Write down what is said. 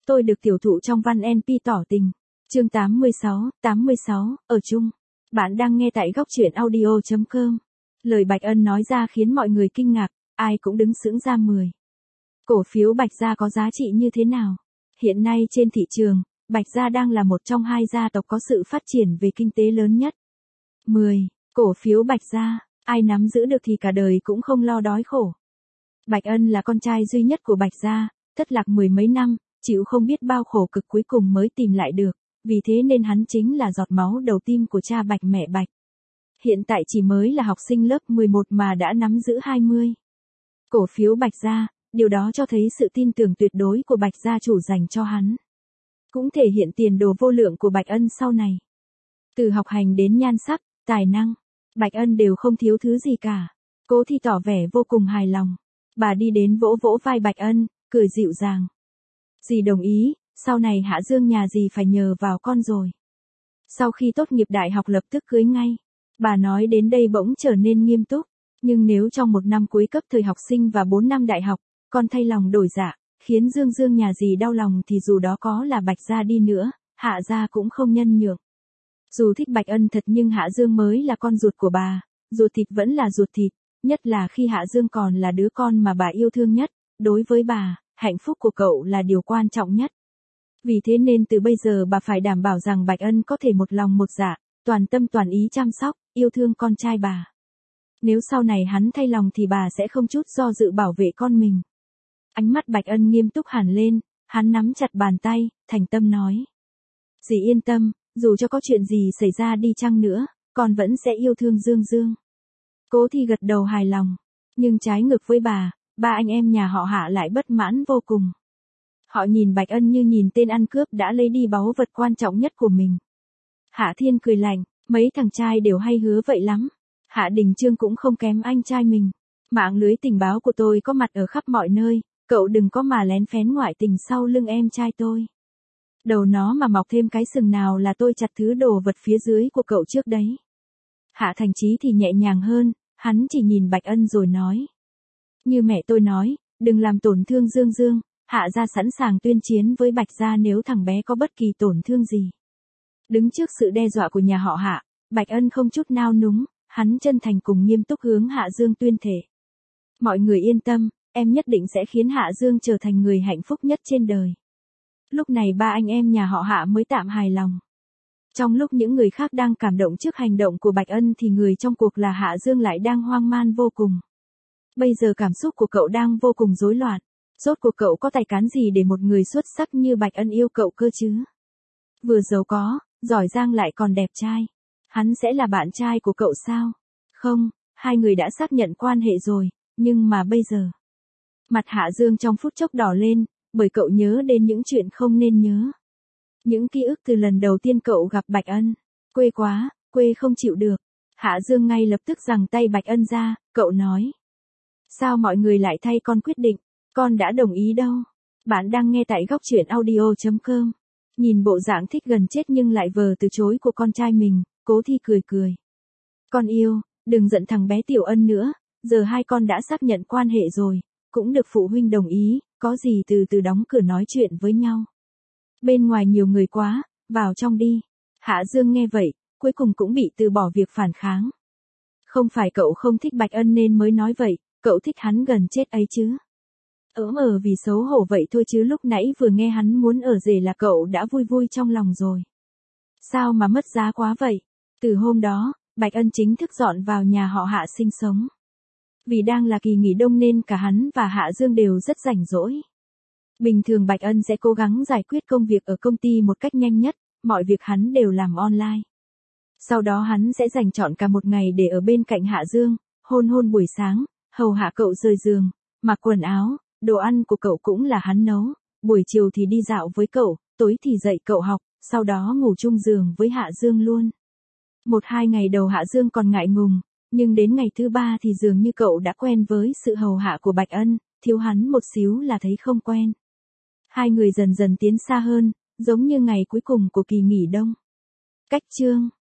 tôi được tiểu thụ trong văn NP tỏ tình. Chương 86, ở chung. Bạn đang nghe tại góc truyện audio.com. Lời Bạch Ân nói ra khiến mọi người kinh ngạc, ai cũng đứng sững ra 10. Cổ phiếu Bạch Gia có giá trị như thế nào? Hiện nay trên thị trường, Bạch Gia đang là một trong hai gia tộc có sự phát triển về kinh tế lớn nhất. 10. Cổ phiếu Bạch Gia, ai nắm giữ được thì cả đời cũng không lo đói khổ. Bạch Ân là con trai duy nhất của Bạch Gia, thất lạc mười mấy năm, chịu không biết bao khổ cực cuối cùng mới tìm lại được, vì thế nên hắn chính là giọt máu đầu tim của cha Bạch mẹ Bạch. Hiện tại chỉ mới là học sinh lớp 11 mà đã nắm giữ 20. Cổ phiếu Bạch Gia, điều đó cho thấy sự tin tưởng tuyệt đối của Bạch gia chủ dành cho hắn. Cũng thể hiện tiền đồ vô lượng của Bạch Ân sau này. Từ học hành đến nhan sắc, tài năng, Bạch Ân đều không thiếu thứ gì cả. Cố Thi tỏ vẻ vô cùng hài lòng. Bà đi đến vỗ vỗ vai Bạch Ân, cười dịu dàng. Dì đồng ý, sau này Hạ Dương nhà dì phải nhờ vào con rồi. Sau khi tốt nghiệp đại học lập tức cưới ngay. Bà nói đến đây bỗng trở nên nghiêm túc. Nhưng nếu trong một năm cuối cấp thời học sinh và 4 năm đại học, con thay lòng đổi dạ, khiến Dương nhà dì đau lòng thì dù đó có là Bạch gia đi nữa, Hạ gia cũng không nhân nhượng. Dù thích Bạch Ân thật nhưng Hạ Dương mới là con ruột của bà, ruột thịt vẫn là ruột thịt, nhất là khi Hạ Dương còn là đứa con mà bà yêu thương nhất, đối với bà, hạnh phúc của cậu là điều quan trọng nhất. Vì thế nên từ bây giờ bà phải đảm bảo rằng Bạch Ân có thể một lòng một dạ, toàn tâm toàn ý chăm sóc, yêu thương con trai bà. Nếu sau này hắn thay lòng thì bà sẽ không chút do dự bảo vệ con mình. Ánh mắt Bạch Ân nghiêm túc hẳn lên, hắn nắm chặt bàn tay, thành tâm nói. Dì yên tâm, dù cho có chuyện gì xảy ra đi chăng nữa, con vẫn sẽ yêu thương Dương. Cố Thi gật đầu hài lòng, nhưng trái ngược với bà, ba anh em nhà họ Hạ lại bất mãn vô cùng. Họ nhìn Bạch Ân như nhìn tên ăn cướp đã lấy đi báu vật quan trọng nhất của mình. Hạ Thiên cười lạnh, mấy thằng trai đều hay hứa vậy lắm. Hạ Đình Trương cũng không kém anh trai mình. Mạng lưới tình báo của tôi có mặt ở khắp mọi nơi, cậu đừng có mà lén phén ngoại tình sau lưng em trai tôi. Đầu nó mà mọc thêm cái sừng nào là tôi chặt thứ đồ vật phía dưới của cậu trước đấy. Hạ Thành Chí thì nhẹ nhàng hơn, hắn chỉ nhìn Bạch Ân rồi nói. Như mẹ tôi nói, đừng làm tổn thương Dương, Hạ gia sẵn sàng tuyên chiến với Bạch gia nếu thằng bé có bất kỳ tổn thương gì. Đứng trước sự đe dọa của nhà họ Hạ, Bạch Ân không chút nao núng, hắn chân thành cùng nghiêm túc hướng Hạ Dương tuyên thể. Mọi người yên tâm, em nhất định sẽ khiến Hạ Dương trở thành người hạnh phúc nhất trên đời. Lúc này ba anh em nhà họ Hạ mới tạm hài lòng. Trong lúc những người khác đang cảm động trước hành động của Bạch Ân thì người trong cuộc là Hạ Dương lại đang hoang man vô cùng. Bây giờ cảm xúc của cậu đang vô cùng rối loạn. Rốt cuộc cậu có tài cán gì để một người xuất sắc như Bạch Ân yêu cậu cơ chứ? Vừa giàu có, giỏi giang lại còn đẹp trai. Hắn sẽ là bạn trai của cậu sao? Không, hai người đã xác nhận quan hệ rồi, nhưng mà bây giờ. Mặt Hạ Dương trong phút chốc đỏ lên, bởi cậu nhớ đến những chuyện không nên nhớ. Những ký ức từ lần đầu tiên cậu gặp Bạch Ân. Quê quá, quê không chịu được. Hạ Dương ngay lập tức giằng tay Bạch Ân ra, cậu nói. Sao mọi người lại thay con quyết định? Con đã đồng ý đâu. Bạn đang nghe tại góc truyện audio.com. Nhìn bộ dạng thích gần chết nhưng lại vờ từ chối của con trai mình, Cố Thi cười. Con yêu, đừng giận thằng bé Tiểu Ân nữa, giờ hai con đã xác nhận quan hệ rồi, cũng được phụ huynh đồng ý, có gì từ từ đóng cửa nói chuyện với nhau. Bên ngoài nhiều người quá, vào trong đi. Hạ Dương nghe vậy, cuối cùng cũng bị từ bỏ việc phản kháng. Không phải cậu không thích Bạch Ân nên mới nói vậy, cậu thích hắn gần chết ấy chứ. Vì xấu hổ vậy thôi chứ lúc nãy vừa nghe hắn muốn ở rể là cậu đã vui trong lòng rồi. Sao mà mất giá quá vậy? Từ hôm đó, Bạch Ân chính thức dọn vào nhà họ Hạ sinh sống. Vì đang là kỳ nghỉ đông nên cả hắn và Hạ Dương đều rất rảnh rỗi. Bình thường Bạch Ân sẽ cố gắng giải quyết công việc ở công ty một cách nhanh nhất, mọi việc hắn đều làm online. Sau đó hắn sẽ dành trọn cả một ngày để ở bên cạnh Hạ Dương, hôn buổi sáng, hầu hạ cậu rời giường, mặc quần áo, đồ ăn của cậu cũng là hắn nấu, buổi chiều thì đi dạo với cậu, tối thì dạy cậu học, sau đó ngủ chung giường với Hạ Dương luôn. 1-2 ngày đầu Hạ Dương còn ngại ngùng, nhưng đến ngày thứ 3 thì dường như cậu đã quen với sự hầu hạ của Bạch Ân, thiếu hắn một xíu là thấy không quen. Hai người dần dần tiến xa hơn, giống như ngày cuối cùng của kỳ nghỉ đông. Cách chương